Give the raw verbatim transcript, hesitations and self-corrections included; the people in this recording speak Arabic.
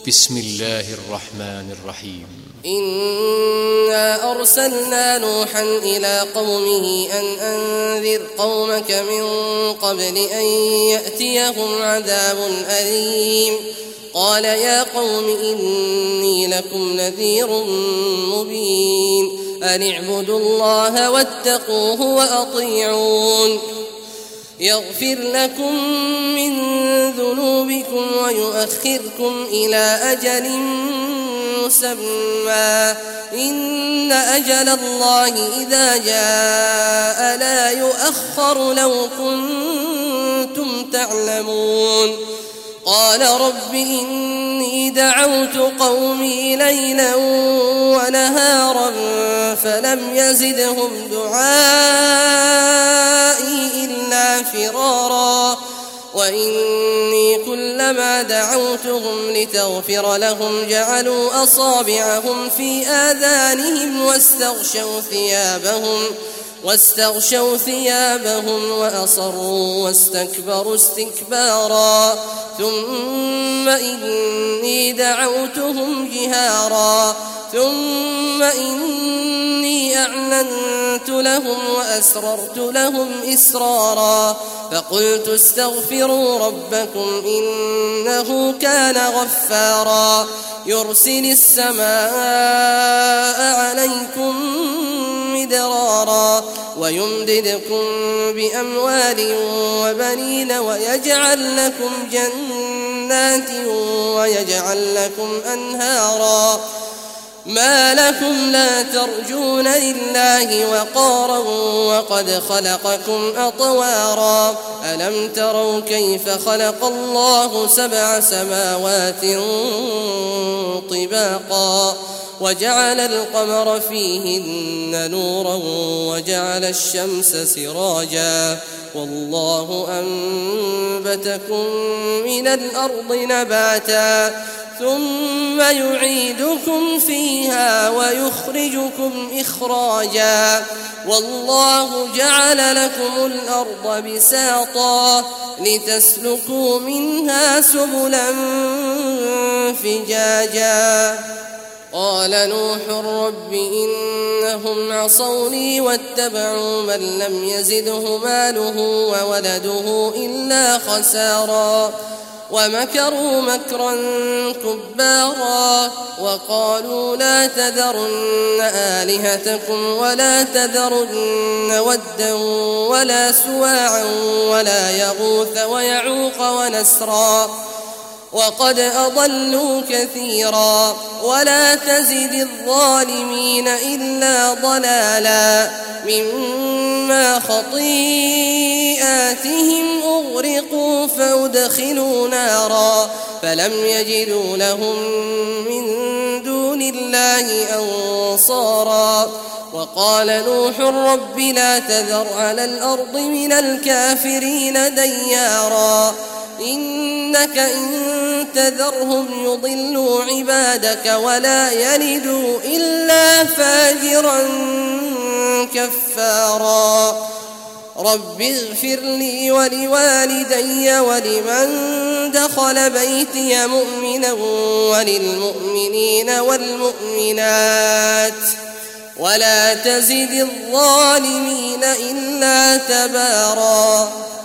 بسم الله الرحمن الرحيم. إنا أرسلنا نوحا إلى قومه أن أنذر قومك من قبل أن يأتيهم عذاب أليم. قال يا قوم إني لكم نذير مبين أن اعبدوا الله واتقوه وأطيعون يغفر لكم من ذنوبكم ويؤخركم إلى أجل مسمى إن أجل الله إذا جاء لا يؤخر لو كنتم تعلمون. قال رب إني دعوت قومي ليلا ونهارا فلم يزدهم دعائي إلا فرارا وإني كلما دعوتهم لتغفر لهم جعلوا أصابعهم في آذانهم واستغشوا ثيابهم واستغشوا ثيابهم وأصروا واستكبروا استكبارا ثم إني دعوتهم جهارا ثم إني أعلنت لهم وأسررت لهم إسرارا فقلت استغفروا ربكم إنه كان غفارا يرسل السماء عليكم مدرارا ويمددكم بأموال وبنين ويجعل لكم جنات ويجعل لكم أنهارا ما لكم لا ترجون لله وقارا وقد خلقكم أطوارا ألم تروا كيف خلق الله سبع سماوات طباقا وجعل القمر فيهن نورا وجعل الشمس سراجا والله أنبتكم من الأرض نباتا ثم يعيدكم فيها ويخرجكم إخراجا والله جعل لكم الأرض بساطا لتسلكوا منها سبلا فجاجا. قال نوح رب إنهم عصوني واتبعوا من لم يزده ماله وولده إلا خسارا ومكروا مكرا كبارا وقالوا لا تذرن آلهتكم ولا تذرن ودا ولا سواعا ولا يغوث ويعوق ونسرا وقد أضلوا كثيرا ولا تزد الظالمين إلا ضلالا مما خطيئاتهم أغرقوا فأدخلوا نارا فلم يجدوا لهم من دون الله أنصارا. وقال نوح رب لا تذر على الأرض من الكافرين ديارا إنك إن تذرهم يضلوا عبادك ولا يلدوا إلا فاجرا كفارا. رب اغفر لي ولوالدي ولمن دخل بيتي مؤمنا وللمؤمنين والمؤمنات ولا تزد الظالمين إلا تبارا.